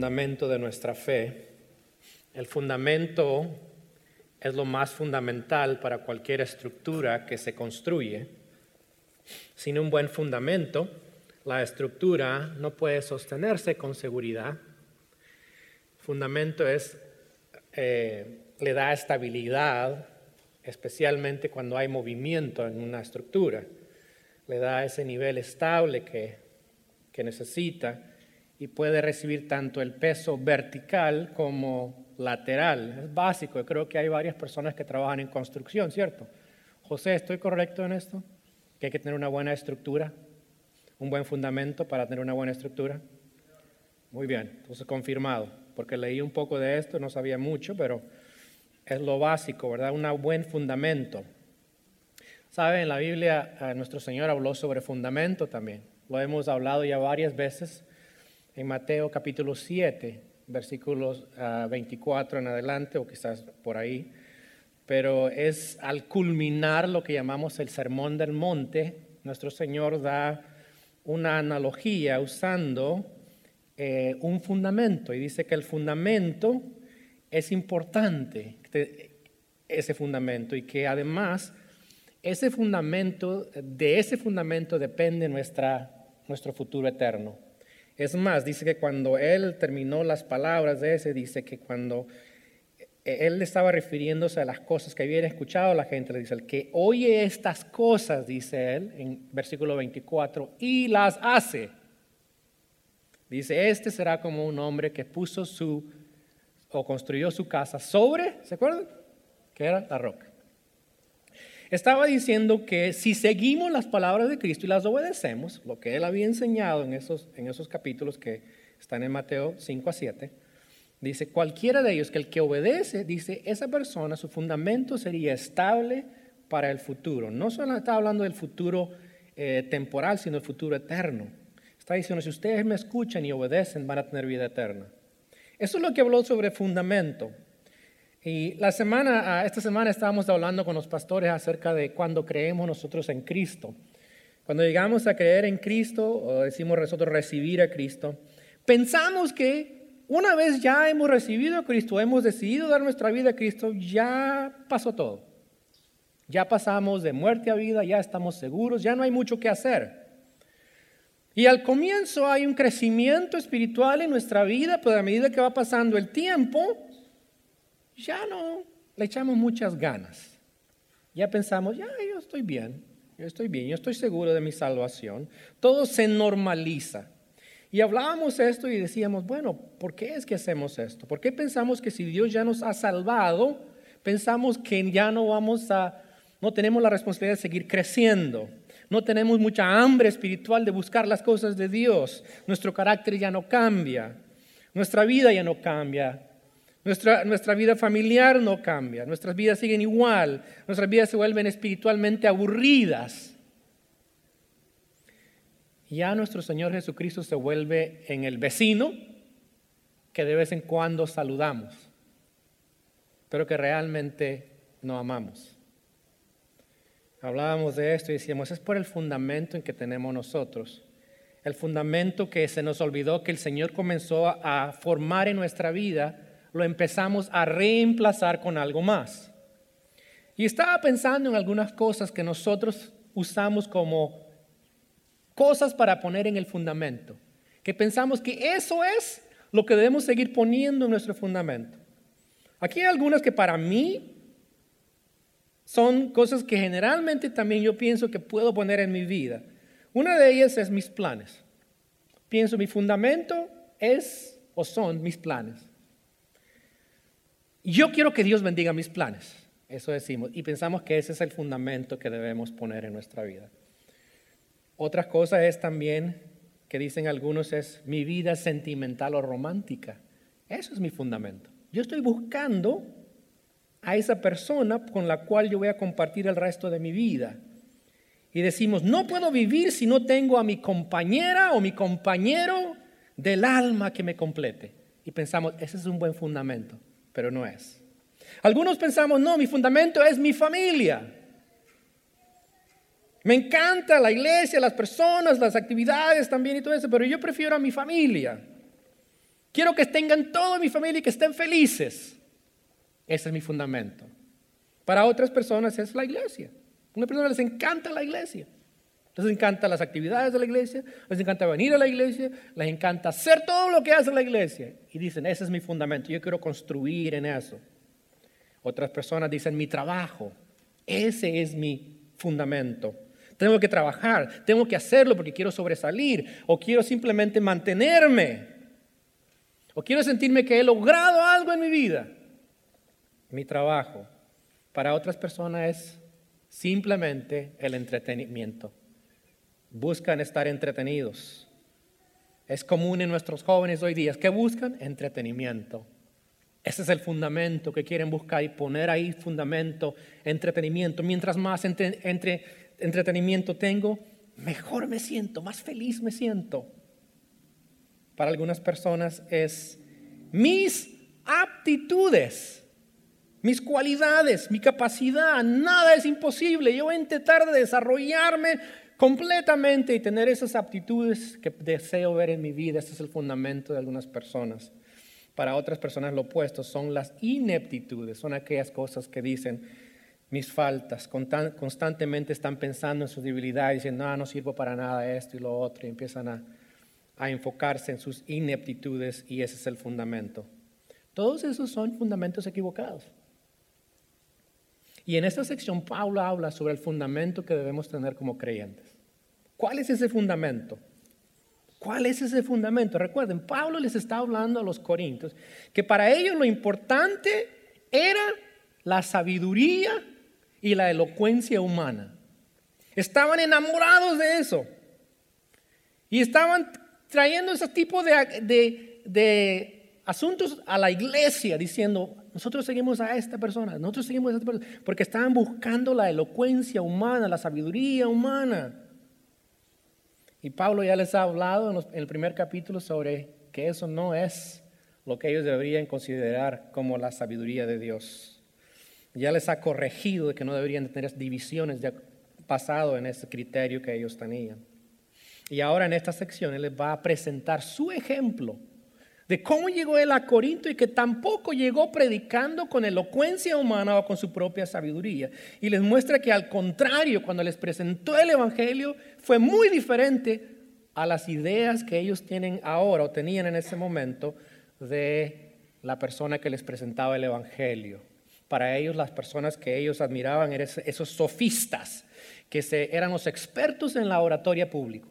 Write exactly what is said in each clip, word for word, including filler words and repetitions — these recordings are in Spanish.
fundamento de nuestra fe. El fundamento es lo más fundamental para cualquier estructura que se construye. Sin un buen fundamento, la estructura no puede sostenerse con seguridad. Fundamento es, eh, le da estabilidad, especialmente cuando hay movimiento en una estructura. Le da ese nivel estable que, que necesita y puede recibir tanto el peso vertical como lateral. Es básico. Yo creo que hay varias personas que trabajan en construcción, ¿cierto? José, ¿estoy correcto en esto? Que hay que tener una buena estructura, un buen fundamento para tener una buena estructura. Muy bien, entonces confirmado, porque leí un poco de esto, no sabía mucho, pero es lo básico, ¿verdad? Un buen fundamento. ¿Sabe? En la Biblia eh, nuestro Señor habló sobre fundamento también. Lo hemos hablado ya varias veces en Mateo capítulo siete, versículos uh, veinticuatro en adelante, o quizás por ahí. Pero es al culminar lo que llamamos el Sermón del Monte, nuestro Señor da una analogía usando eh, un fundamento. Y dice que el fundamento es importante, ese fundamento, y que además ese fundamento, de ese fundamento depende nuestra, nuestro futuro eterno. Es más, dice que cuando él terminó las palabras de ese, dice que cuando él estaba refiriéndose a las cosas que habían escuchado la gente, le dice, el que oye estas cosas, dice él, en versículo veinticuatro, y las hace. Dice, este será como un hombre que puso su, o construyó su casa sobre, ¿se acuerdan? Que era la roca. Estaba diciendo que si seguimos las palabras de Cristo y las obedecemos, lo que él había enseñado en esos, en esos capítulos que están en Mateo cinco a siete, dice, cualquiera de ellos que el que obedece, dice, esa persona, su fundamento sería estable para el futuro. No solo está hablando del futuro eh, temporal, sino el futuro eterno. Está diciendo, si ustedes me escuchan y obedecen, van a tener vida eterna. Eso es lo que habló sobre fundamento. Y la semana, esta semana estábamos hablando con los pastores acerca de cuando creemos nosotros en Cristo. Cuando llegamos a creer en Cristo, o decimos nosotros recibir a Cristo, pensamos que una vez ya hemos recibido a Cristo, hemos decidido dar nuestra vida a Cristo, ya pasó todo. Ya pasamos de muerte a vida, ya estamos seguros, ya no hay mucho que hacer. Y al comienzo hay un crecimiento espiritual en nuestra vida, pero a medida que va pasando el tiempo, ya no le echamos muchas ganas. Ya pensamos, ya yo estoy bien, yo estoy bien, yo estoy seguro de mi salvación. Todo se normaliza. Y hablábamos esto y decíamos, bueno, ¿por qué es que hacemos esto? ¿Por qué pensamos que si Dios ya nos ha salvado, pensamos que ya no vamos a, no tenemos la responsabilidad de seguir creciendo? No tenemos mucha hambre espiritual de buscar las cosas de Dios. Nuestro carácter ya no cambia. Nuestra vida ya no cambia. Nuestra, nuestra vida familiar no cambia. Nuestras vidas siguen igual. Nuestras vidas se vuelven espiritualmente aburridas. Ya nuestro Señor Jesucristo se vuelve en el vecino que de vez en cuando saludamos, pero que realmente no amamos. Hablábamos de esto y decíamos, es por el fundamento en que tenemos nosotros. El fundamento que se nos olvidó que el Señor comenzó a formar en nuestra vida, lo empezamos a reemplazar con algo más. Y estaba pensando en algunas cosas que nosotros usamos como cosas para poner en el fundamento, que pensamos que eso es lo que debemos seguir poniendo en nuestro fundamento. Aquí hay algunas que para mí son cosas que generalmente también yo pienso que puedo poner en mi vida. Una de ellas es mis planes. Pienso mi fundamento es o son mis planes. Yo quiero que Dios bendiga mis planes, eso decimos, y pensamos que ese es el fundamento que debemos poner en nuestra vida. Otra cosa es también, que dicen algunos, es mi vida sentimental o romántica. Eso es mi fundamento. Yo estoy buscando a esa persona con la cual yo voy a compartir el resto de mi vida. Y decimos, no puedo vivir si no tengo a mi compañera o mi compañero del alma que me complete. Y pensamos, ese es un buen fundamento, pero no es. Algunos pensamos, no, mi fundamento es mi familia. Me encanta la iglesia, las personas, las actividades también y todo eso, pero yo prefiero a mi familia. Quiero que tengan toda mi familia y que estén felices. Ese es mi fundamento. Para otras personas es la iglesia. A una persona les encanta la iglesia. Les encantan las actividades de la iglesia, les encanta venir a la iglesia, les encanta hacer todo lo que hace la iglesia. Y dicen, ese es mi fundamento, yo quiero construir en eso. Otras personas dicen, mi trabajo, ese es mi fundamento. Tengo que trabajar, tengo que hacerlo porque quiero sobresalir, o quiero simplemente mantenerme, o quiero sentirme que he logrado algo en mi vida. Mi trabajo. Para otras personas es simplemente el entretenimiento. Buscan estar entretenidos. Es común en nuestros jóvenes hoy día. ¿Qué buscan? Entretenimiento. Ese es el fundamento que quieren buscar y poner ahí fundamento, entretenimiento. Mientras más entre, entre, entretenimiento tengo, mejor me siento, más feliz me siento. Para algunas personas es mis aptitudes, mis cualidades, mi capacidad. Nada es imposible. Yo voy a intentar desarrollarme completamente y tener esas aptitudes que deseo ver en mi vida. Ese es el fundamento de algunas personas. Para otras personas lo opuesto son las ineptitudes, son aquellas cosas que dicen mis faltas, constantemente están pensando en sus debilidades, diciendo no, no sirvo para nada esto y lo otro, y empiezan a, a enfocarse en sus ineptitudes y ese es el fundamento. Todos esos son fundamentos equivocados. Y en esta sección Pablo habla sobre el fundamento que debemos tener como creyentes. ¿Cuál es ese fundamento? ¿Cuál es ese fundamento? Recuerden, Pablo les está hablando a los corintios que para ellos lo importante era la sabiduría y la elocuencia humana. Estaban enamorados de eso. Y estaban trayendo ese tipo de, de, de asuntos a la iglesia, diciendo, nosotros seguimos a esta persona, nosotros seguimos a esta persona, porque estaban buscando la elocuencia humana, la sabiduría humana. Y Pablo ya les ha hablado en, los, en el primer capítulo sobre que eso no es lo que ellos deberían considerar como la sabiduría de Dios. Ya les ha corregido de que no deberían tener divisiones ya basado en ese criterio que ellos tenían. Y ahora en esta sección él les va a presentar su ejemplo de cómo llegó él a Corinto y que tampoco llegó predicando con elocuencia humana o con su propia sabiduría. Y les muestra que al contrario, cuando les presentó el evangelio, fue muy diferente a las ideas que ellos tienen ahora o tenían en ese momento de la persona que les presentaba el evangelio. Para ellos, las personas que ellos admiraban eran esos sofistas, que se, eran los expertos en la oratoria pública.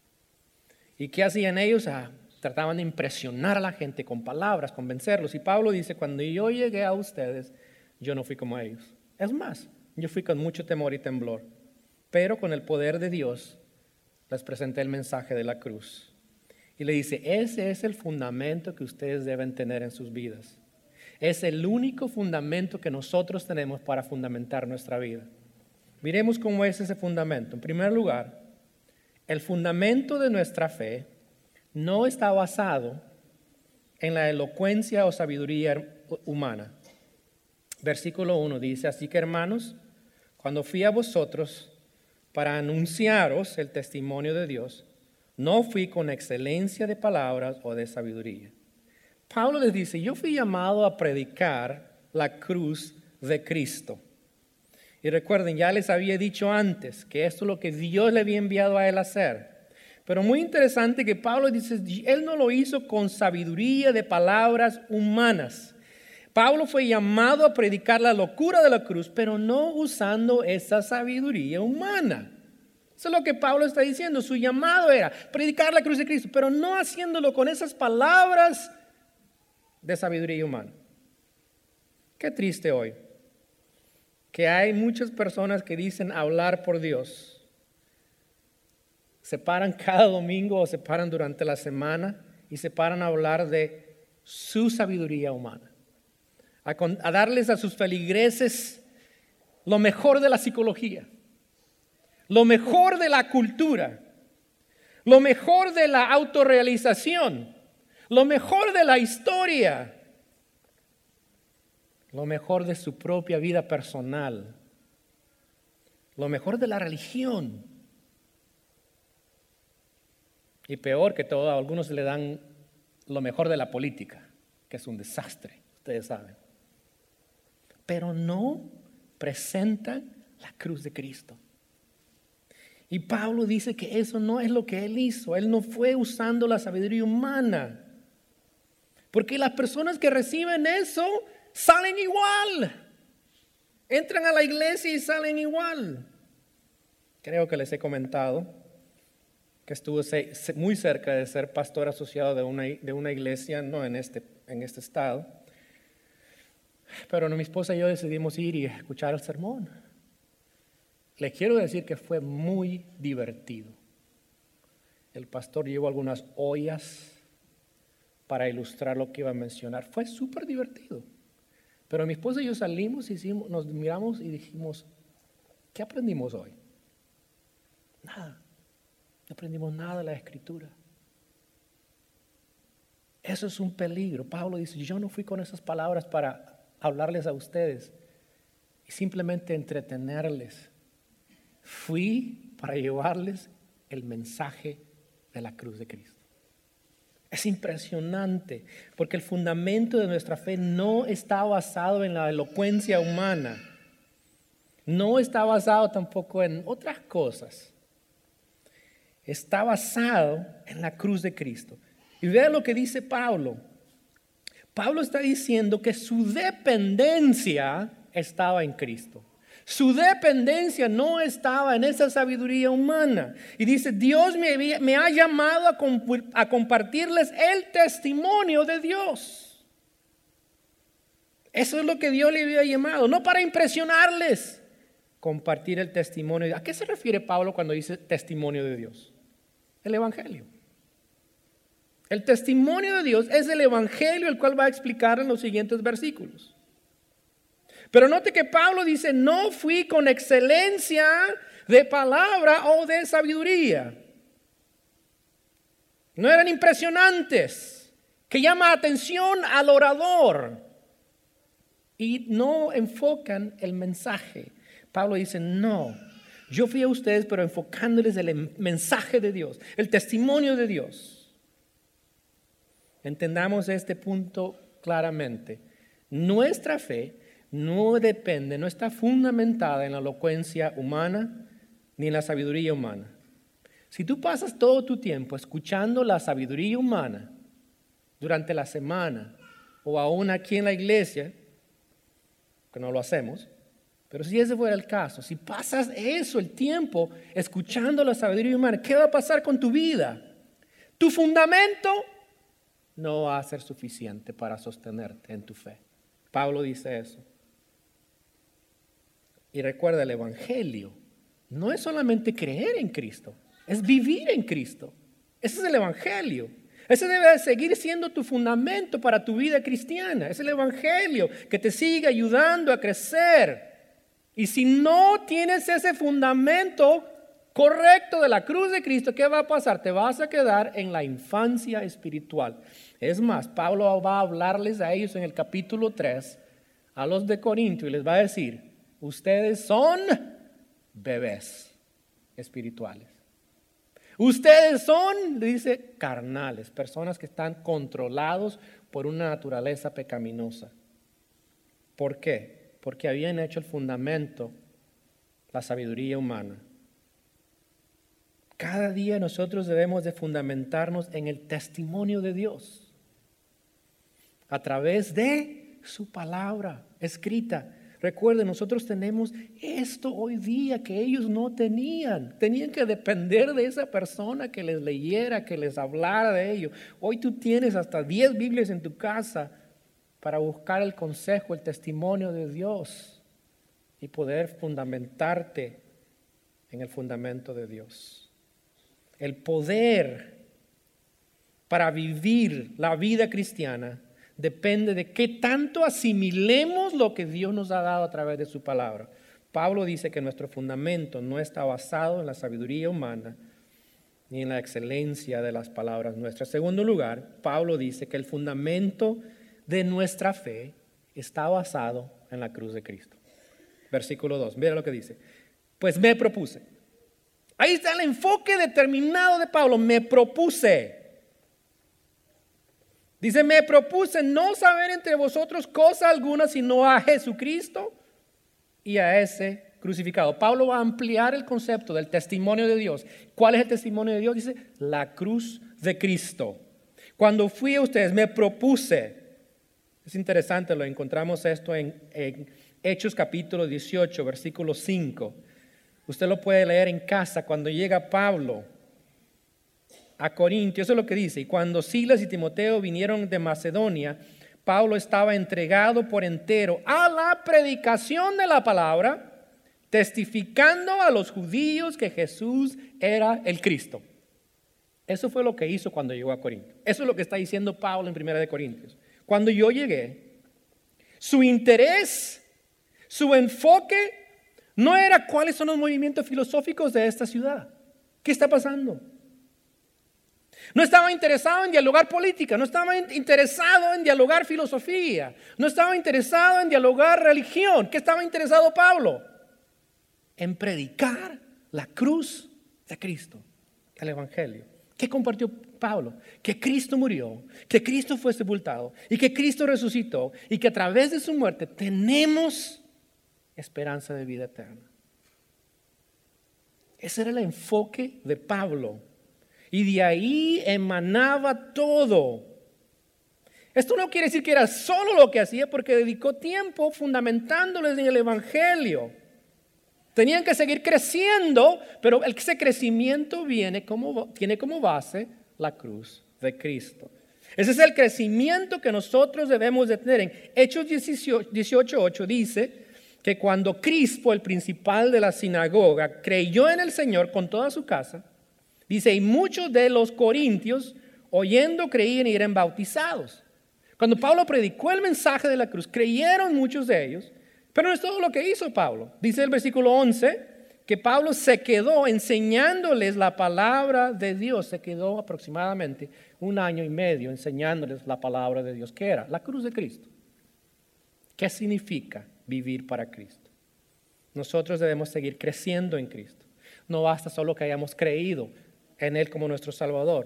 ¿Y qué hacían ellos? Ah, trataban de impresionar a la gente con palabras, convencerlos. Y Pablo dice, cuando yo llegué a ustedes, yo no fui como ellos. Es más, yo fui con mucho temor y temblor. Pero con el poder de Dios, les presenté el mensaje de la cruz. Y le dice, ese es el fundamento que ustedes deben tener en sus vidas. Es el único fundamento que nosotros tenemos para fundamentar nuestra vida. Miremos cómo es ese fundamento. En primer lugar, el fundamento de nuestra fe no está basado en la elocuencia o sabiduría humana. Versículo uno dice, así que hermanos, cuando fui a vosotros para anunciaros el testimonio de Dios, no fui con excelencia de palabras o de sabiduría. Pablo les dice, yo fui llamado a predicar la cruz de Cristo. Y recuerden, ya les había dicho antes que esto es lo que Dios le había enviado a él a hacer. Pero muy interesante que Pablo dice, él no lo hizo con sabiduría de palabras humanas. Pablo fue llamado a predicar la locura de la cruz, pero no usando esa sabiduría humana. Eso es lo que Pablo está diciendo. Su llamado era predicar la cruz de Cristo, pero no haciéndolo con esas palabras de sabiduría humana. Qué triste hoy que hay muchas personas que dicen hablar por Dios. Se paran cada domingo o se paran durante la semana y se paran a hablar de su sabiduría humana. A, con, a darles a sus feligreses lo mejor de la psicología, lo mejor de la cultura, lo mejor de la autorrealización, lo mejor de la historia, lo mejor de su propia vida personal, lo mejor de la religión. Y peor que todo, a algunos le dan lo mejor de la política, que es un desastre, ustedes saben. Pero no presentan la cruz de Cristo. Y Pablo dice que eso no es lo que él hizo. Él no fue usando la sabiduría humana. Porque las personas que reciben eso salen igual. Entran a la iglesia y salen igual. Creo que les he comentado que estuve muy cerca de ser pastor asociado de una, de una iglesia, no en este, en este estado. Pero mi esposa y yo decidimos ir y escuchar el sermón. Les quiero decir que fue muy divertido. El pastor llevó algunas ollas para ilustrar lo que iba a mencionar. Fue súper divertido. Pero mi esposa y yo salimos y hicimos, nos miramos y dijimos, ¿qué aprendimos hoy? Nada. No aprendimos nada de la Escritura. Eso es un peligro. Pablo dice, yo no fui con esas palabras para hablarles a ustedes y simplemente entretenerles. Fui para llevarles el mensaje de la cruz de Cristo. Es impresionante porque el fundamento de nuestra fe no está basado en la elocuencia humana. No está basado tampoco en otras cosas. Está basado en la cruz de Cristo. Y vean lo que dice Pablo. Pablo está diciendo que su dependencia estaba en Cristo. Su dependencia no estaba en esa sabiduría humana. Y dice, Dios me, había, me ha llamado a, comp- a compartirles el testimonio de Dios. Eso es lo que Dios le había llamado, no para impresionarles, compartir el testimonio. ¿A qué se refiere Pablo cuando dice testimonio de Dios? El Evangelio. El testimonio de Dios es el Evangelio, el cual va a explicar en los siguientes versículos. Pero note que Pablo dice, no fui con excelencia de palabra o de sabiduría. No eran impresionantes, que llama atención al orador y no enfocan el mensaje. Pablo dice, no, yo fui a ustedes pero enfocándoles el mensaje de Dios, el testimonio de Dios. Entendamos este punto claramente. Nuestra fe no depende, no está fundamentada en la elocuencia humana ni en la sabiduría humana. Si tú pasas todo tu tiempo escuchando la sabiduría humana durante la semana o aún aquí en la iglesia, que no lo hacemos, pero si ese fuera el caso, si pasas eso, el tiempo, escuchando la sabiduría humana, ¿qué va a pasar con tu vida? Tu fundamento no va a ser suficiente para sostenerte en tu fe. Pablo dice eso. Y recuerda, el Evangelio no es solamente creer en Cristo, es vivir en Cristo. Ese es el Evangelio. Ese debe seguir siendo tu fundamento para tu vida cristiana. Es el Evangelio que te sigue ayudando a crecer. Y si no tienes ese fundamento correcto de la cruz de Cristo, ¿qué va a pasar? Te vas a quedar en la infancia espiritual. Es más, Pablo va a hablarles a ellos en el capítulo tres, a los de Corinto, y les va a decir, ustedes son bebés espirituales. Ustedes son, dice, carnales, personas que están controlados por una naturaleza pecaminosa. ¿Por qué? Porque habían hecho el fundamento, la sabiduría humana. Cada día nosotros debemos de fundamentarnos en el testimonio de Dios a través de su palabra escrita. Recuerden, nosotros tenemos esto hoy día que ellos no tenían. Tenían que depender de esa persona que les leyera, que les hablara de ello. Hoy tú tienes hasta diez Biblias en tu casa para buscar el consejo, el testimonio de Dios y poder fundamentarte en el fundamento de Dios. El poder para vivir la vida cristiana depende de qué tanto asimilemos lo que Dios nos ha dado a través de su palabra. Pablo dice que nuestro fundamento no está basado en la sabiduría humana ni en la excelencia de las palabras nuestras. En segundo lugar, Pablo dice que el fundamento de nuestra fe está basado en la cruz de Cristo. Versículo dos, mira lo que dice. Pues me propuse. Ahí está el enfoque determinado de Pablo. Me propuse. Dice, me propuse no saber entre vosotros cosa alguna sino a Jesucristo y a ese crucificado. Pablo va a ampliar el concepto del testimonio de Dios. ¿Cuál es el testimonio de Dios? Dice, la cruz de Cristo. Cuando fui a ustedes, me propuse. Es interesante, lo encontramos esto en, en Hechos capítulo dieciocho, versículo cinco. Usted lo puede leer en casa cuando llega Pablo a Corintios. Eso es lo que dice. Y cuando Silas y Timoteo vinieron de Macedonia, Pablo estaba entregado por entero a la predicación de la palabra, testificando a los judíos que Jesús era el Cristo. Eso fue lo que hizo cuando llegó a Corinto. Eso es lo que está diciendo Pablo en Primera de Corintios. Cuando yo llegué, su interés, su enfoque no era cuáles son los movimientos filosóficos de esta ciudad. ¿Qué está pasando? No estaba interesado en dialogar política, no estaba interesado en dialogar filosofía, no estaba interesado en dialogar religión. ¿Qué estaba interesado Pablo? En predicar la cruz de Cristo, el Evangelio. ¿Qué compartió Pablo? Que Cristo murió, que Cristo fue sepultado y que Cristo resucitó y que a través de su muerte tenemos esperanza de vida eterna. Ese era el enfoque de Pablo y de ahí emanaba todo. Esto no quiere decir que era solo lo que hacía, porque dedicó tiempo fundamentándoles en el Evangelio. Tenían que seguir creciendo, pero ese crecimiento viene como, tiene como base la cruz de Cristo. Ese es el crecimiento que nosotros debemos de tener. En Hechos dieciocho ocho dice que cuando Crispo, el principal de la sinagoga, creyó en el Señor con toda su casa, dice, y muchos de los corintios, oyendo, creían y eran bautizados. Cuando Pablo predicó el mensaje de la cruz, creyeron muchos de ellos. Pero no es todo lo que hizo Pablo. Dice el versículo once que Pablo se quedó enseñándoles la palabra de Dios. Se quedó aproximadamente un año y medio enseñándoles la palabra de Dios. ¿Qué era? La cruz de Cristo. ¿Qué significa vivir para Cristo? Nosotros debemos seguir creciendo en Cristo. No basta solo que hayamos creído en Él como nuestro Salvador.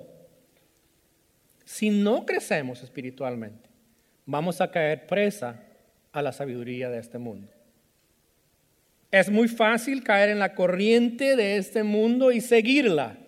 Si no crecemos espiritualmente, vamos a caer presa a la sabiduría de este mundo. Es muy fácil caer en la corriente de este mundo y seguirla.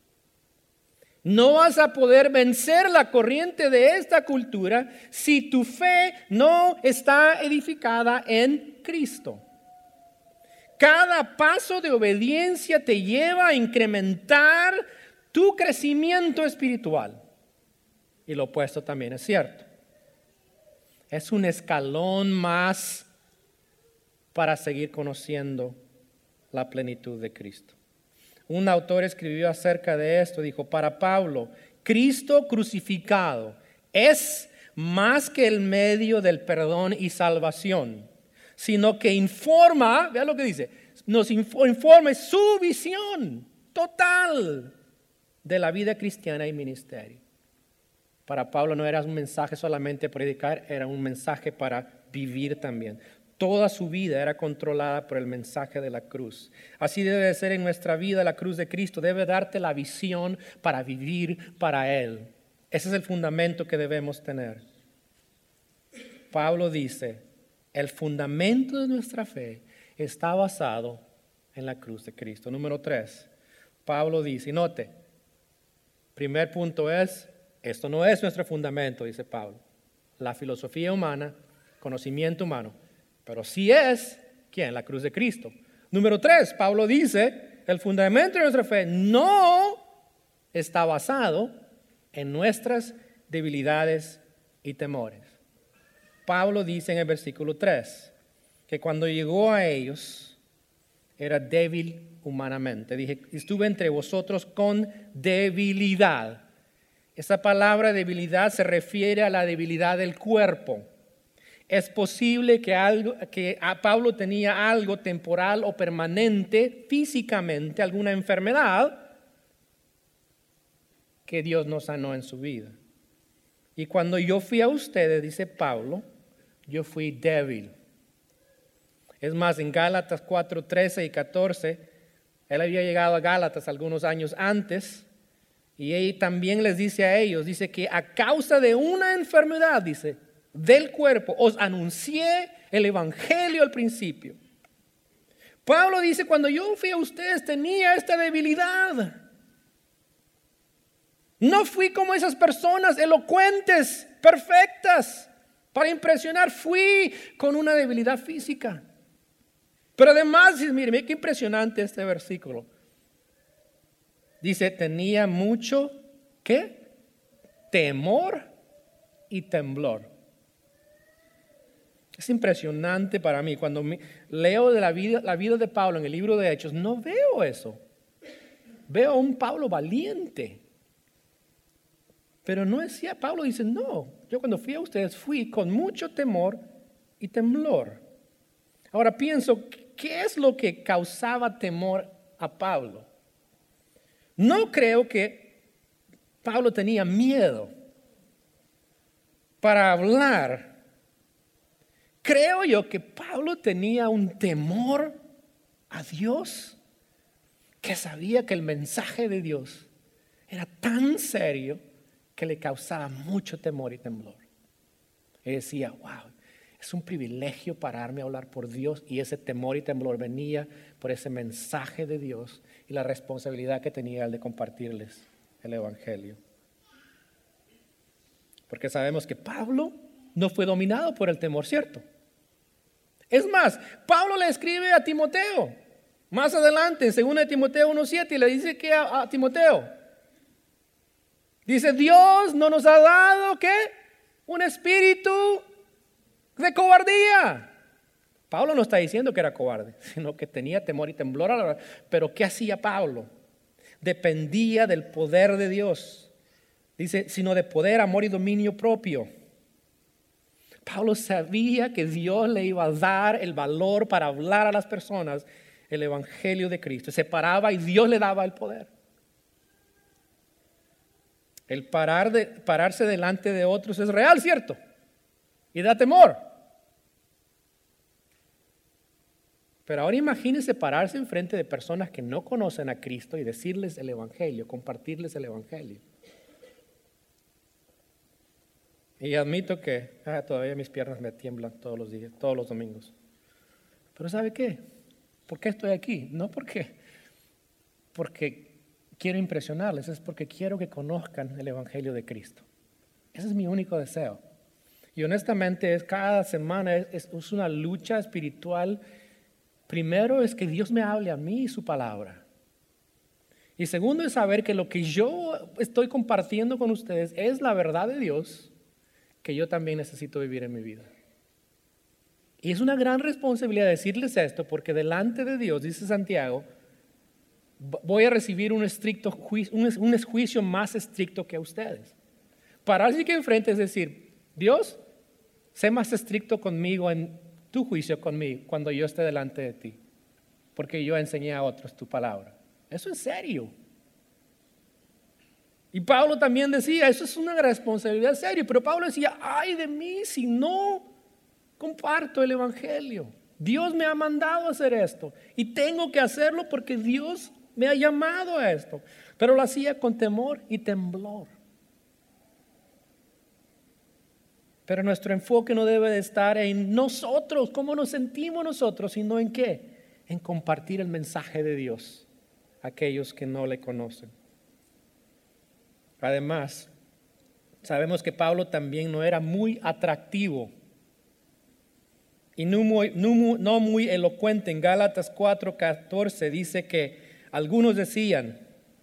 No vas a poder vencer la corriente de esta cultura si tu fe no está edificada en Cristo. Cada paso de obediencia te lleva a incrementar tu crecimiento espiritual. Y lo opuesto también es cierto. Es un escalón más para seguir conociendo la plenitud de Cristo. Un autor escribió acerca de esto, dijo, para Pablo, Cristo crucificado es más que el medio del perdón y salvación, sino que informa, vea lo que dice, nos informa su visión total de la vida cristiana y ministerio. Para Pablo no era un mensaje solamente predicar, era un mensaje para vivir también. Toda su vida era controlada por el mensaje de la cruz. Así debe de ser en nuestra vida. La cruz de Cristo debe darte la visión para vivir para Él. Ese es el fundamento que debemos tener. Pablo dice, el fundamento de nuestra fe está basado en la cruz de Cristo. Número tres, Pablo dice, y note, primer punto es, esto no es nuestro fundamento, dice Pablo. La filosofía humana, conocimiento humano. Pero sí es, ¿quién? La cruz de Cristo. Número tres, Pablo dice, el fundamento de nuestra fe no está basado en nuestras debilidades y temores. Pablo dice en el versículo tres, que cuando llegó a ellos, era débil humanamente. Dije, estuve entre vosotros con debilidad. Esa palabra debilidad se refiere a la debilidad del cuerpo. Es posible que, algo, que a Pablo tenía algo temporal o permanente físicamente, alguna enfermedad que Dios no sanó en su vida. Y cuando yo fui a ustedes, dice Pablo, yo fui débil. Es más, en Gálatas cuatro, trece y catorce, él había llegado a Gálatas algunos años antes. Y él también les dice a ellos, dice que a causa de una enfermedad, dice, del cuerpo, os anuncié el evangelio al principio. Pablo dice, cuando yo fui a ustedes tenía esta debilidad. No fui como esas personas elocuentes, perfectas, para impresionar. Fui con una debilidad física. Pero además, mire, mire qué impresionante este versículo. Dice, tenía mucho, ¿qué? Temor y temblor. Es impresionante para mí. Cuando me, leo de la vida, la vida de Pablo en el libro de Hechos, no veo eso. Veo a un Pablo valiente. Pero no decía, Pablo dice, no, yo cuando fui a ustedes fui con mucho temor y temblor. Ahora pienso, ¿qué es lo que causaba temor a Pablo? No creo que Pablo tenía miedo para hablar. Creo yo que Pablo tenía un temor a Dios, que sabía que el mensaje de Dios era tan serio que le causaba mucho temor y temblor. Y decía, wow, es un privilegio pararme a hablar por Dios, y ese temor y temblor venía por ese mensaje de Dios y la responsabilidad que tenía él de compartirles el evangelio. Porque sabemos que Pablo no fue dominado por el temor, ¿cierto? Es más, Pablo le escribe a Timoteo más adelante en segunda de Timoteo uno siete y le dice que a, a Timoteo dice, Dios no nos ha dado ¿qué? Un espíritu de cobardía. Pablo no está diciendo que era cobarde, sino que tenía temor y temblor a la hora. Pero ¿qué hacía Pablo? Dependía del poder de Dios. Dice, sino de poder, amor y dominio propio. Pablo sabía que Dios le iba a dar el valor para hablar a las personas el evangelio de Cristo. Se paraba y Dios le daba el poder. El parar de, pararse delante de otros es real, ¿cierto? Y da temor. Pero ahora imagínense pararse enfrente de personas que no conocen a Cristo y decirles el evangelio, compartirles el evangelio. Y admito que ah, todavía mis piernas me tiemblan todos los días, todos los domingos. Pero ¿sabe qué? ¿Por qué estoy aquí? No porque, porque quiero impresionarles, es porque quiero que conozcan el evangelio de Cristo. Ese es mi único deseo. Y honestamente es cada semana es, es una lucha espiritual. Primero es que Dios me hable a mí y su palabra. Y segundo es saber que lo que yo estoy compartiendo con ustedes es la verdad de Dios que yo también necesito vivir en mi vida. Y es una gran responsabilidad decirles esto, porque delante de Dios, dice Santiago, voy a recibir un estricto juicio, un, un juicio más estricto que a ustedes. Pararse aquí enfrente es decir, Dios, sé más estricto conmigo en tu juicio conmigo cuando yo esté delante de ti, porque yo enseñé a otros tu palabra. Eso es serio. Y Pablo también decía, eso es una responsabilidad seria, pero Pablo decía, ay de mí si no comparto el evangelio. Dios me ha mandado a hacer esto y tengo que hacerlo porque Dios me ha llamado a esto. Pero lo hacía con temor y temblor. Pero nuestro enfoque no debe de estar en nosotros, cómo nos sentimos nosotros, sino en qué, en compartir el mensaje de Dios a aquellos que no le conocen. Además, sabemos que Pablo también no era muy atractivo y no muy, no muy, no muy elocuente. En Gálatas cuatro catorce dice que algunos decían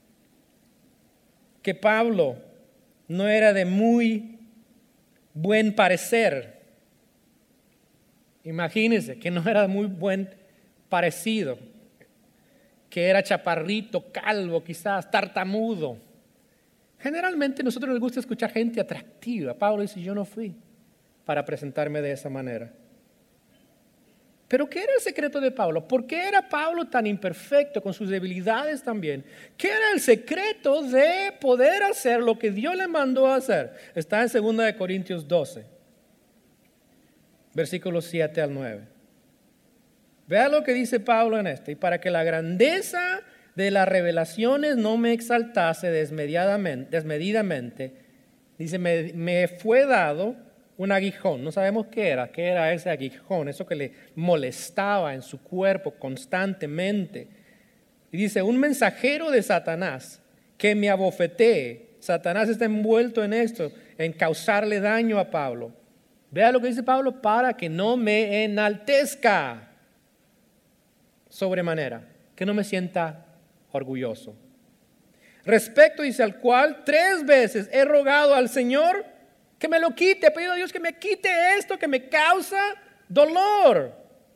que Pablo no era de muy buen parecer. Imagínense que no era de muy buen parecido, que era chaparrito, calvo, quizás tartamudo. Generalmente a nosotros nos gusta escuchar gente atractiva. Pablo dice, yo no fui para presentarme de esa manera. Pero ¿qué era el secreto de Pablo? ¿Por qué era Pablo tan imperfecto con sus debilidades también? ¿Qué era el secreto de poder hacer lo que Dios le mandó a hacer? Está en segunda de Corintios doce, versículos siete al nueve. Vea lo que dice Pablo en este. Y para que la grandeza de las revelaciones no me exaltase desmedidamente, desmedidamente dice, me, me fue dado un aguijón. No sabemos qué era, qué era ese aguijón, eso que le molestaba en su cuerpo constantemente. Y dice, un mensajero de Satanás que me abofetee. Satanás está envuelto en esto, en causarle daño a Pablo. Vea lo que dice Pablo, para que no me enaltezca sobremanera, que no me sienta orgulloso. Respecto, dice, al cual tres veces he rogado al Señor que me lo quite, he pedido a Dios que me quite esto que me causa dolor.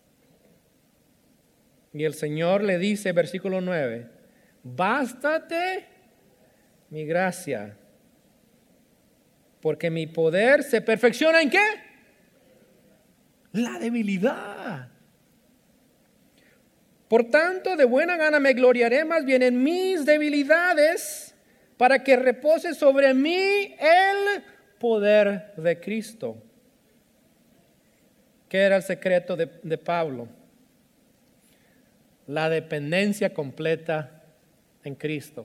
Y el Señor le dice, versículo nueve, bástate mi gracia, porque mi poder se perfecciona ¿en qué? La debilidad. Por tanto, de buena gana me gloriaré más bien en mis debilidades, para que repose sobre mí el poder de Cristo. ¿Qué era el secreto de, de Pablo? La dependencia completa en Cristo.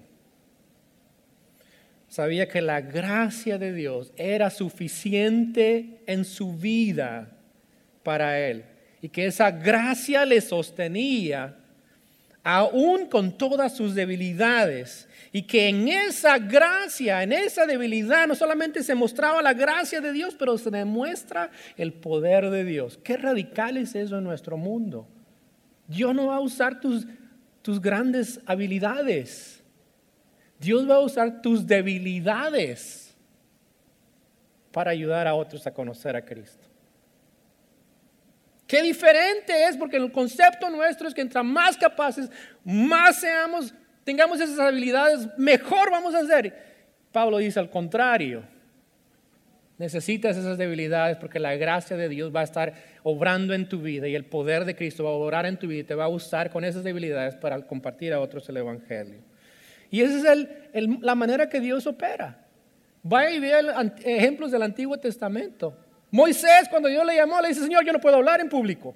Sabía que la gracia de Dios era suficiente en su vida para él. Y que esa gracia le sostenía aún con todas sus debilidades. Y que en esa gracia, en esa debilidad, no solamente se mostraba la gracia de Dios, pero se demuestra el poder de Dios. Qué radical es eso en nuestro mundo. Dios no va a usar tus, tus grandes habilidades. Dios va a usar tus debilidades para ayudar a otros a conocer a Cristo. Qué diferente es, porque el concepto nuestro es que entre más capaces, más seamos, tengamos esas habilidades, mejor vamos a hacer. Pablo dice al contrario. Necesitas esas debilidades porque la gracia de Dios va a estar obrando en tu vida y el poder de Cristo va a obrar en tu vida y te va a usar con esas debilidades para compartir a otros el evangelio. Y esa es el, el, la manera que Dios opera. Vaya y vea el, ejemplos del Antiguo Testamento. Moisés, cuando Dios le llamó, le dice, Señor, yo no puedo hablar en público.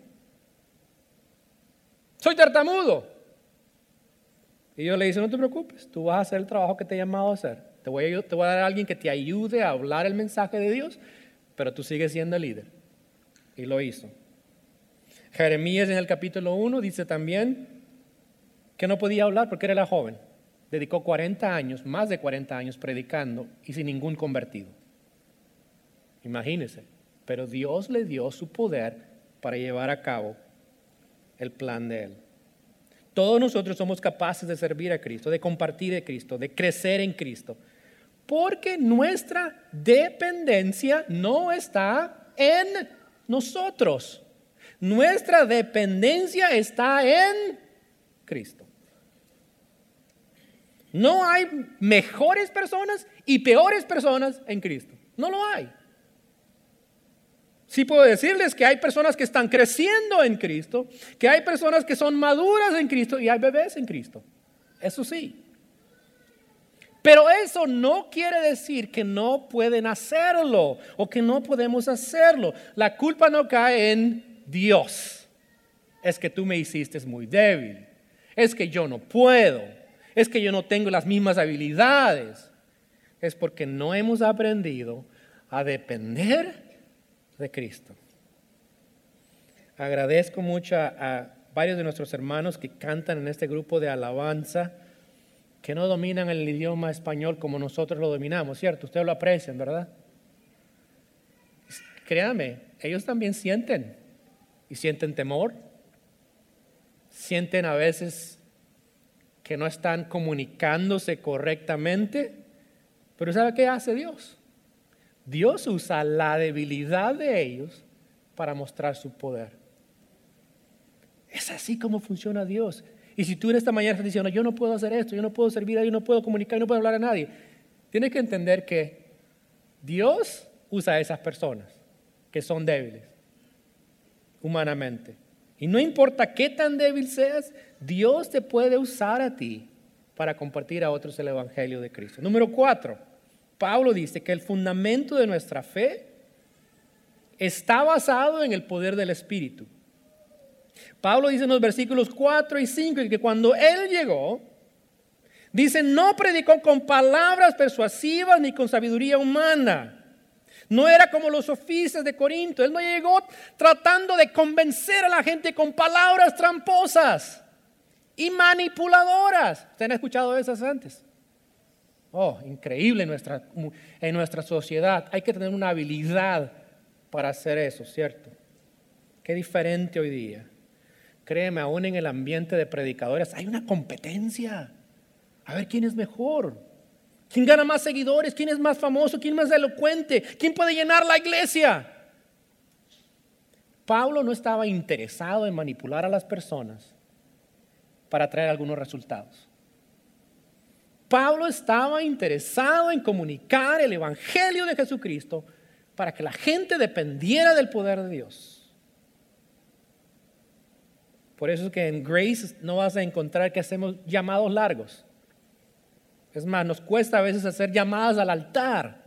Soy tartamudo. Y Dios le dice, no te preocupes, tú vas a hacer el trabajo que te he llamado a hacer. Te voy a, te voy a dar a alguien que te ayude a hablar el mensaje de Dios, pero tú sigues siendo el líder. Y lo hizo. Jeremías en el capítulo uno dice también que no podía hablar porque era joven. Dedicó cuarenta años, más de cuarenta años predicando y sin ningún convertido. Imagínense. Pero Dios le dio su poder para llevar a cabo el plan de Él. Todos nosotros somos capaces de servir a Cristo, de compartir a Cristo, de crecer en Cristo. Porque nuestra dependencia no está en nosotros. Nuestra dependencia está en Cristo. No hay mejores personas y peores personas en Cristo. No lo hay. Sí puedo decirles que hay personas que están creciendo en Cristo, que hay personas que son maduras en Cristo y hay bebés en Cristo. Eso sí. Pero eso no quiere decir que no pueden hacerlo o que no podemos hacerlo. La culpa no cae en Dios. Es que tú me hiciste muy débil. Es que yo no puedo. Es que yo no tengo las mismas habilidades. Es porque no hemos aprendido a depender de Cristo. Agradezco mucho a, a varios de nuestros hermanos que cantan en este grupo de alabanza, que no dominan el idioma español como nosotros lo dominamos, ¿cierto? Ustedes lo aprecian, ¿verdad? Créame, ellos también sienten, y sienten temor, sienten a veces que no están comunicándose correctamente, pero ¿sabe qué hace Dios? Dios usa la debilidad de ellos para mostrar su poder. Es así como funciona Dios. Y si tú en esta mañana estás diciendo, yo no puedo hacer esto, yo no puedo servir a Dios, yo no puedo comunicar, yo no puedo hablar a nadie, tienes que entender que Dios usa a esas personas que son débiles humanamente. Y no importa qué tan débil seas, Dios te puede usar a ti para compartir a otros el evangelio de Cristo. Número cuatro. Pablo dice que el fundamento de nuestra fe está basado en el poder del Espíritu. Pablo dice en los versículos cuatro y cinco que cuando Él llegó, Dice, no predicó con palabras persuasivas ni con sabiduría humana. No era como los sofistas de Corinto. Él no llegó tratando de convencer a la gente con palabras tramposas y manipuladoras. ¿Ustedes han escuchado esas antes? Oh, increíble en nuestra, en nuestra sociedad. Hay que tener una habilidad para hacer eso, ¿cierto? Qué diferente hoy día. Créeme, aún en el ambiente de predicadores hay una competencia. A ver quién es mejor. ¿Quién gana más seguidores? ¿Quién es más famoso? ¿Quién es más elocuente? ¿Quién puede llenar la iglesia? Pablo no estaba interesado en manipular a las personas para traer algunos resultados. Pablo estaba interesado en comunicar el evangelio de Jesucristo para que la gente dependiera del poder de Dios. Por eso es que en Grace no vas a encontrar que hacemos llamados largos. Es más, nos cuesta a veces hacer llamadas al altar.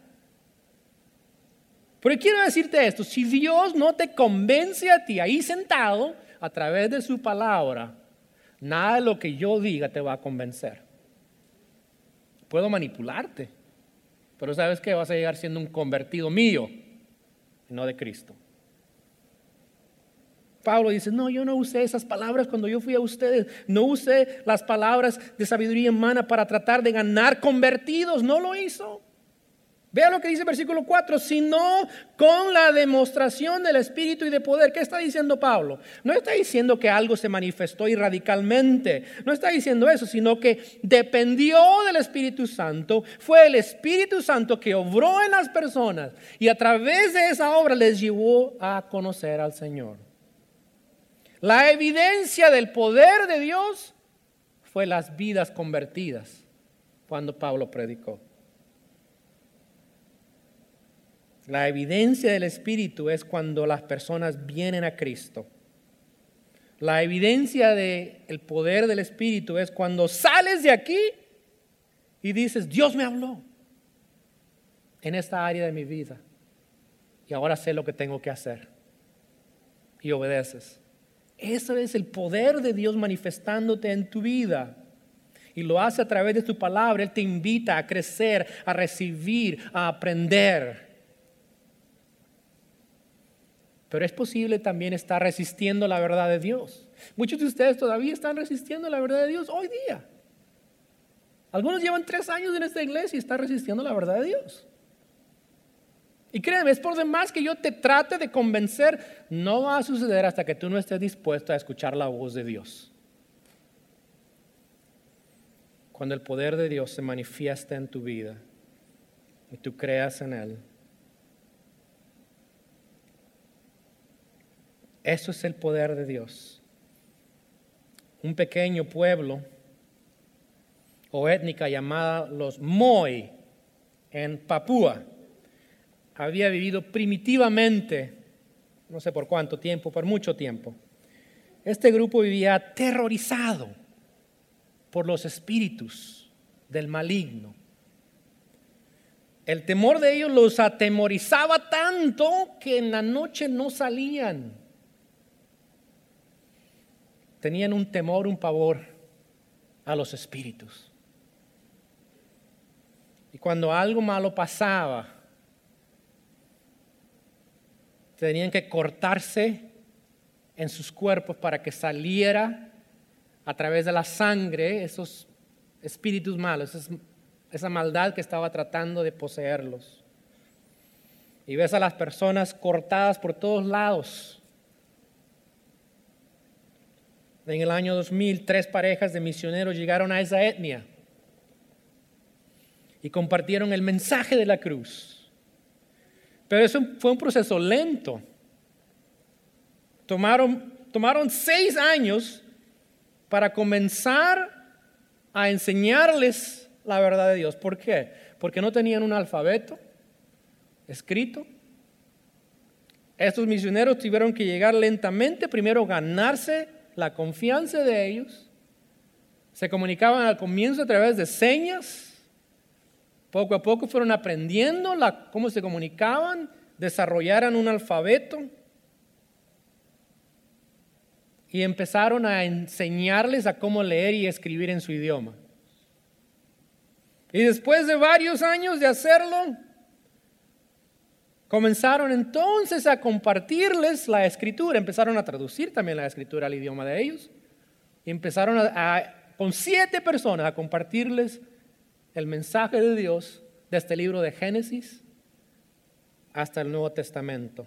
Pero quiero decirte esto, si Dios no te convence a ti ahí sentado a través de su palabra, nada de lo que yo diga te va a convencer. Puedo manipularte, pero sabes que vas a llegar siendo un convertido mío, no de Cristo. Pablo dice, no, yo no usé esas palabras cuando yo fui a ustedes. No usé las palabras de sabiduría humana para tratar de ganar convertidos. No lo hizo. Vea lo que dice el versículo cuatro, sino con la demostración del Espíritu y de poder. ¿Qué está diciendo Pablo? No está diciendo que algo se manifestó irradicalmente. No está diciendo eso, sino que dependió del Espíritu Santo. Fue el Espíritu Santo que obró en las personas y a través de esa obra les llevó a conocer al Señor. La evidencia del poder de Dios fue las vidas convertidas cuando Pablo predicó. La evidencia del Espíritu es cuando las personas vienen a Cristo. La evidencia del poder del Espíritu es cuando sales de aquí y dices, Dios me habló en esta área de mi vida y ahora sé lo que tengo que hacer. Y obedeces. Ese es el poder de Dios manifestándote en tu vida. Y lo hace a través de su palabra. Él te invita a crecer, a recibir, a aprender. Pero es posible también estar resistiendo la verdad de Dios. Muchos de ustedes todavía están resistiendo la verdad de Dios hoy día. Algunos llevan tres años en esta iglesia y están resistiendo la verdad de Dios. Y créeme, es por demás que yo te trate de convencer, no va a suceder hasta que tú no estés dispuesto a escuchar la voz de Dios. Cuando el poder de Dios se manifiesta en tu vida y tú creas en Él. Eso es el poder de Dios. Un pequeño pueblo o étnica llamada los Moi en Papúa había vivido primitivamente, no sé por cuánto tiempo, por mucho tiempo. Este grupo vivía aterrorizado por los espíritus del maligno. El temor de ellos los atemorizaba tanto que en la noche no salían. Tenían un temor, un pavor a los espíritus. Y cuando algo malo pasaba, tenían que cortarse en sus cuerpos para que saliera a través de la sangre esos espíritus malos, esa maldad que estaba tratando de poseerlos. Y ves a las personas cortadas por todos lados. En el año dos mil, tres parejas de misioneros llegaron a esa etnia y compartieron el mensaje de la cruz. Pero eso fue un proceso lento. Tomaron, tomaron seis años para comenzar a enseñarles la verdad de Dios. ¿Por qué? Porque no tenían un alfabeto escrito. Estos misioneros tuvieron que llegar lentamente, primero ganarse la confianza de ellos. Se comunicaban al comienzo a través de señas. Poco a poco fueron aprendiendo la, cómo se comunicaban, desarrollaron un alfabeto y empezaron a enseñarles a cómo leer y escribir en su idioma. Y después de varios años de hacerlo, comenzaron entonces a compartirles la escritura, empezaron a traducir también la escritura al idioma de ellos y empezaron a, a, con siete personas a compartirles el mensaje de Dios desde el libro de Génesis hasta el Nuevo Testamento.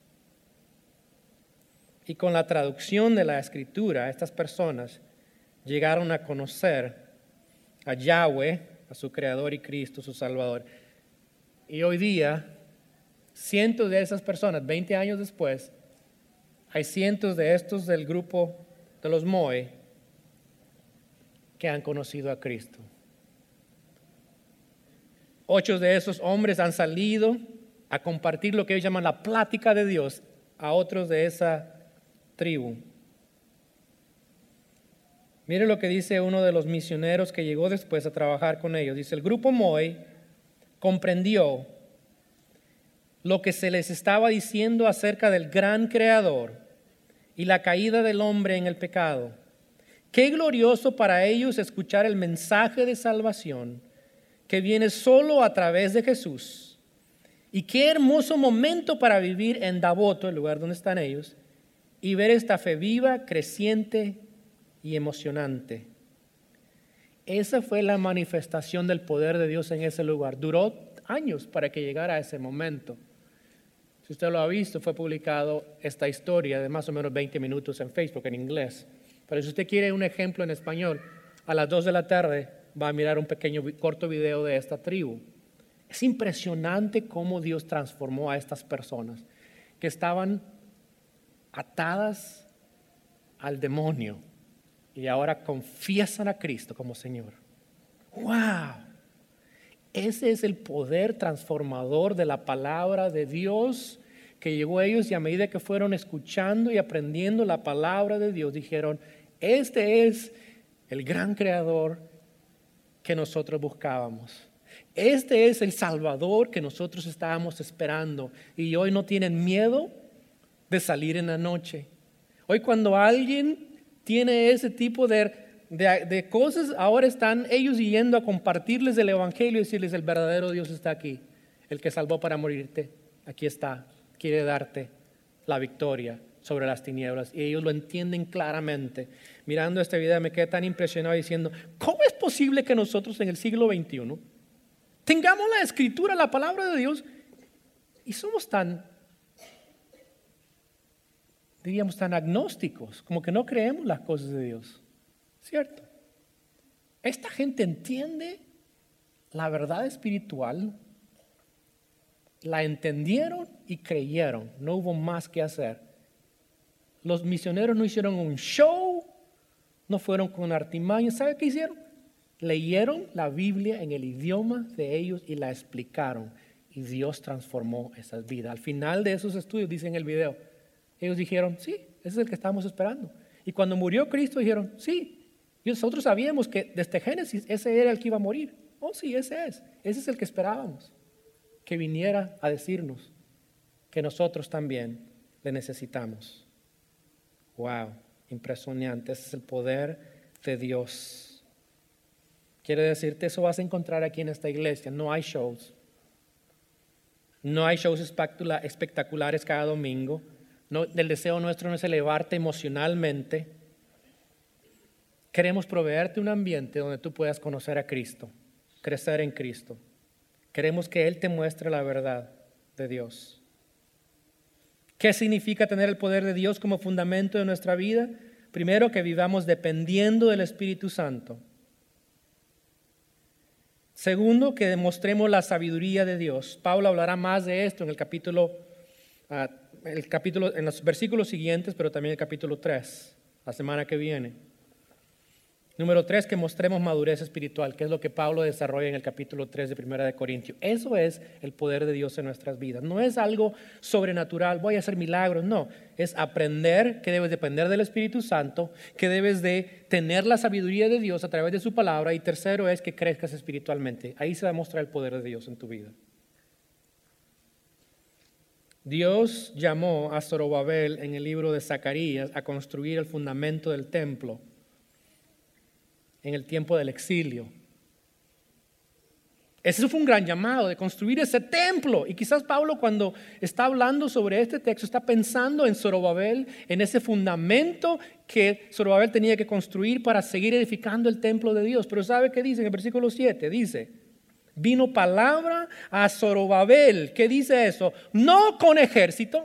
Y con la traducción de la escritura, estas personas llegaron a conocer a Yahweh, a su Creador y Cristo, su Salvador. Y hoy día, cientos de esas personas, veinte años después, hay cientos de estos del grupo de los Moe que han conocido a Cristo. Ocho de esos hombres han salido a compartir lo que ellos llaman la plática de Dios a otros de esa tribu. Mire lo que dice uno de los misioneros que llegó después a trabajar con ellos. Dice, el grupo Moe comprendió lo que se les estaba diciendo acerca del gran Creador y la caída del hombre en el pecado. Qué glorioso para ellos escuchar el mensaje de salvación que viene solo a través de Jesús. Y qué hermoso momento para vivir en Davoto, el lugar donde están ellos, y ver esta fe viva, creciente y emocionante. Esa fue la manifestación del poder de Dios en ese lugar. Duró años para que llegara a ese momento. Si usted lo ha visto, fue publicado esta historia de más o menos veinte minutos en Facebook en inglés. Pero si usted quiere un ejemplo en español, a las dos de la tarde va a mirar un pequeño corto video de esta tribu. Es impresionante cómo Dios transformó a estas personas que estaban atadas al demonio y ahora confiesan a Cristo como Señor. ¡Wow! Ese es el poder transformador de la palabra de Dios que llegó a ellos, y a medida que fueron escuchando y aprendiendo la palabra de Dios, dijeron, este es el gran Creador que nosotros buscábamos. Este es el Salvador que nosotros estábamos esperando, y hoy no tienen miedo de salir en la noche. Hoy cuando alguien tiene ese tipo de, de, de cosas, ahora están ellos yendo a compartirles el Evangelio y decirles, el verdadero Dios está aquí, el que salvó para morirte, aquí está, quiere darte la victoria sobre las tinieblas. Y ellos lo entienden claramente. Mirando este video me quedé tan impresionado diciendo, ¿cómo es posible que nosotros en el siglo veintiuno tengamos la escritura, la palabra de Dios, y somos tan, diríamos, tan agnósticos, como que no creemos las cosas de Dios? ¿Cierto? Esta gente entiende la verdad espiritual, la entendieron y creyeron. No hubo más que hacer. Los misioneros no hicieron un show, no fueron con artimañas. ¿Sabe qué hicieron? Leyeron la Biblia en el idioma de ellos y la explicaron. Y Dios transformó esas vidas. Al final de esos estudios, dice en el video, ellos dijeron, sí, ese es el que estábamos esperando. Y cuando murió Cristo dijeron, sí, y nosotros sabíamos que desde Génesis ese era el que iba a morir. Oh, sí, ese es. Ese es el que esperábamos, que viniera a decirnos que nosotros también le necesitamos. Wow, impresionante. Ese es el poder de Dios. Quiere decirte, eso vas a encontrar aquí en esta iglesia. No hay shows. No hay shows espectaculares cada domingo. No, el deseo nuestro no es elevarte emocionalmente. Queremos proveerte un ambiente donde tú puedas conocer a Cristo, crecer en Cristo. Queremos que Él te muestre la verdad de Dios. ¿Qué significa tener el poder de Dios como fundamento de nuestra vida? Primero, que vivamos dependiendo del Espíritu Santo. Segundo, que demostremos la sabiduría de Dios. Pablo hablará más de esto en el capítulo, uh, el capítulo, en los versículos siguientes, pero también el capítulo tres, la semana que viene. Número tres, que mostremos madurez espiritual, que es lo que Pablo desarrolla en el capítulo tres de Primera de Corintios. Eso es el poder de Dios en nuestras vidas. No es algo sobrenatural, voy a hacer milagros, no. Es aprender que debes depender del Espíritu Santo, que debes de tener la sabiduría de Dios a través de su palabra, y tercero es que crezcas espiritualmente. Ahí se va a mostrar el poder de Dios en tu vida. Dios llamó a Zorobabel en el libro de Zacarías a construir el fundamento del templo en el tiempo del exilio. Ese fue un gran llamado de construir ese templo. Y quizás Pablo, cuando está hablando sobre este texto, está pensando en Zorobabel, en ese fundamento que Zorobabel tenía que construir para seguir edificando el templo de Dios. Pero ¿sabe qué dice en el versículo siete? Dice, vino palabra a Zorobabel. ¿Qué dice eso? No con ejército,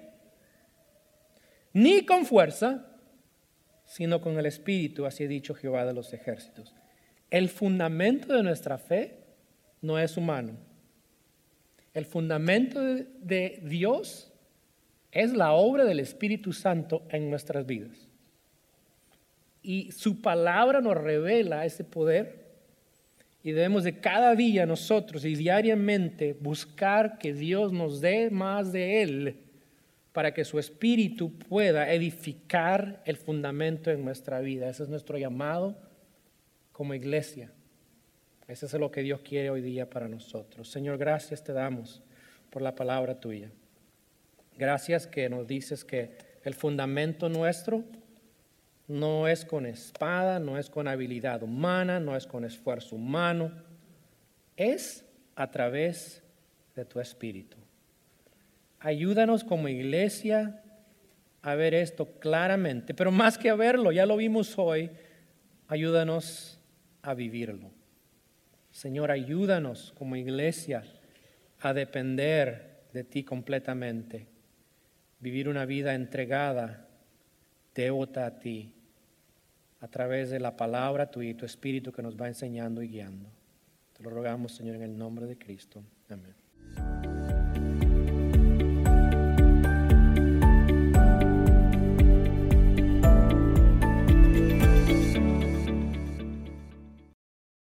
ni con fuerza, sino con el Espíritu, así ha dicho Jehová de los ejércitos. El fundamento de nuestra fe no es humano. El fundamento de, de Dios es la obra del Espíritu Santo en nuestras vidas. Y su palabra nos revela ese poder. Y debemos de cada día nosotros y diariamente buscar que Dios nos dé más de Él para que su Espíritu pueda edificar el fundamento en nuestra vida. Ese es nuestro llamado como iglesia. Eso es lo que Dios quiere hoy día para nosotros. Señor, gracias te damos por la palabra tuya. Gracias que nos dices que el fundamento nuestro no es con espada, no es con habilidad humana, no es con esfuerzo humano. Es a través de tu Espíritu. Ayúdanos como iglesia a ver esto claramente, pero más que a verlo, ya lo vimos hoy, ayúdanos a vivirlo. Señor, ayúdanos como iglesia a depender de ti completamente, vivir una vida entregada, devota a ti, a través de la palabra tuya y tu Espíritu que nos va enseñando y guiando. Te lo rogamos, Señor, en el nombre de Cristo. Amén.